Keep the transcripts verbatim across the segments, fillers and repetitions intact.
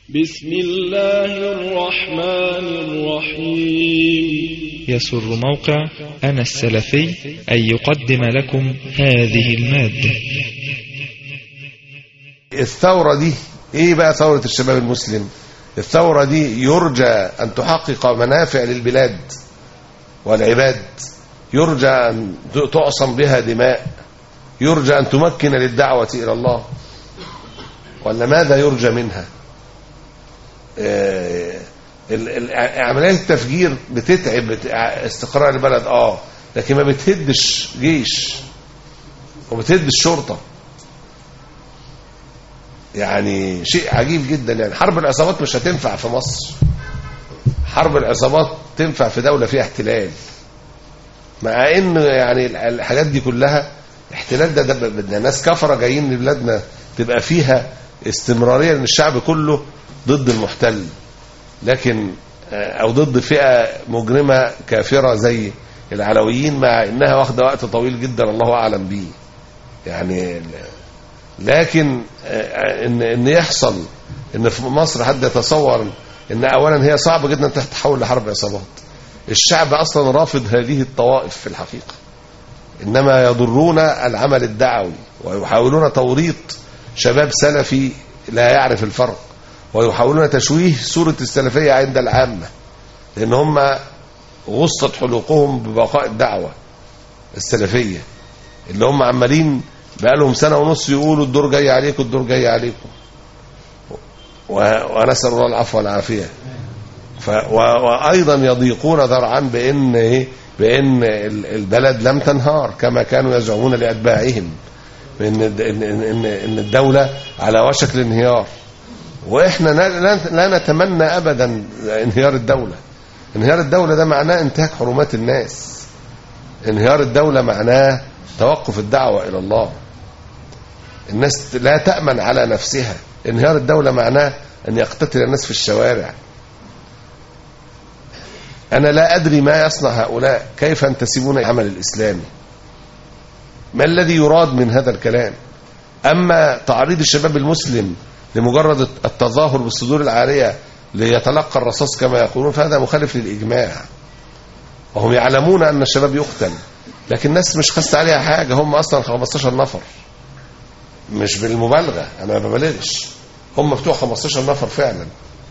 بسم الله الرحمن الرحيم. يسر موقع أنا السلفي أن يقدم لكم هذه المادة. الثورة دي ايه بقى؟ ثورة الشباب المسلم. الثورة دي يرجى أن تحقق منافع للبلاد والعباد، يرجى أن تعصم بها دماء، يرجى أن تمكن للدعوة إلى الله، ولا ماذا يرجى منها؟ عملية التفجير بتتعب استقرار البلد اه لكن ما بتهدش جيش وبتهدش شرطة. يعني شيء عجيب جدا. يعني حرب العصابات مش هتنفع في مصر. حرب العصابات تنفع في دولة فيها احتلال، مع ان يعني الحاجات دي كلها احتلال. ده, ده, ده ناس كفرة جايين لبلادنا تبقى فيها استمرارية ان الشعب كله ضد المحتل، لكن او ضد فئة مجرمة كافرة زي العلويين، مع انها واخدة وقت طويل جدا الله اعلم بيه. يعني لكن ان ان يحصل ان في مصر حد يتصور ان اولا هي صعب جدا تتحول لحرب عصابات. الشعب اصلا رافض هذه الطوائف في الحقيقة، انما يضرون العمل الدعوي ويحاولون توريط شباب سلفي لا يعرف الفرق، ويحاولون تشويه صورة السلفية عند العامة، لأن هم غصت حلقهم ببقاء الدعوة السلفية اللي هم عمالين بقالهم سنة ونص يقولوا الدور جاي عليكم الدور جاي عليكم، ونسأل الله العفو والعافية. وأيضا يضيقون ذرعا بأن إيه؟ بأن البلد لم تنهار كما كانوا يزعمون لأتباعهم، إن إن الدولة على وشك الانهيار. واحنا لا نتمنى ابدا انهيار الدولة. انهيار الدولة ده معناه انتهاك حرمات الناس. انهيار الدولة معناه توقف الدعوة الى الله. الناس لا تأمن على نفسها. انهيار الدولة معناه ان يقتتل الناس في الشوارع. انا لا ادري ما يصنع هؤلاء، كيف ينتسبون العمل الاسلامي، ما الذي يراد من هذا الكلام؟ اما تعريض الشباب المسلم لمجرد التظاهر بالصدور العارية ليتلقى الرصاص كما يقولون، فهذا مخالف للإجماع، وهم يعلمون أن الشباب يقتل، لكن الناس مش خست عليها حاجة. هم أصلا خمستاشر نفر، مش بالمبالغة، أنا ما ببالغش، هم بتوع خمستاشر نفر فعلا.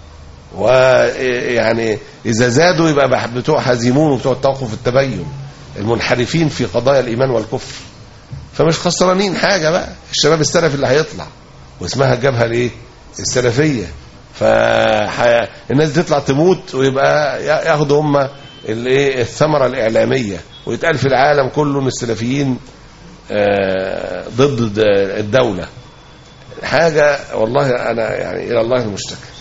ويعني إذا زادوا يبقى بتوع هزيمون وبتوع التوقف التبين المنحرفين في قضايا الإيمان والكفر، فمش خسرانين حاجة بقى. الشباب السلفي اللي هيطلع واسمها الجبهة الايه السلفية، فالناس تطلع تموت ويبقى ياخدوا هم الايه الثمرة الإعلامية، ويتقال في العالم كله ان السلفيين ضد الدولة. حاجة والله انا يعني الى الله المشتكى.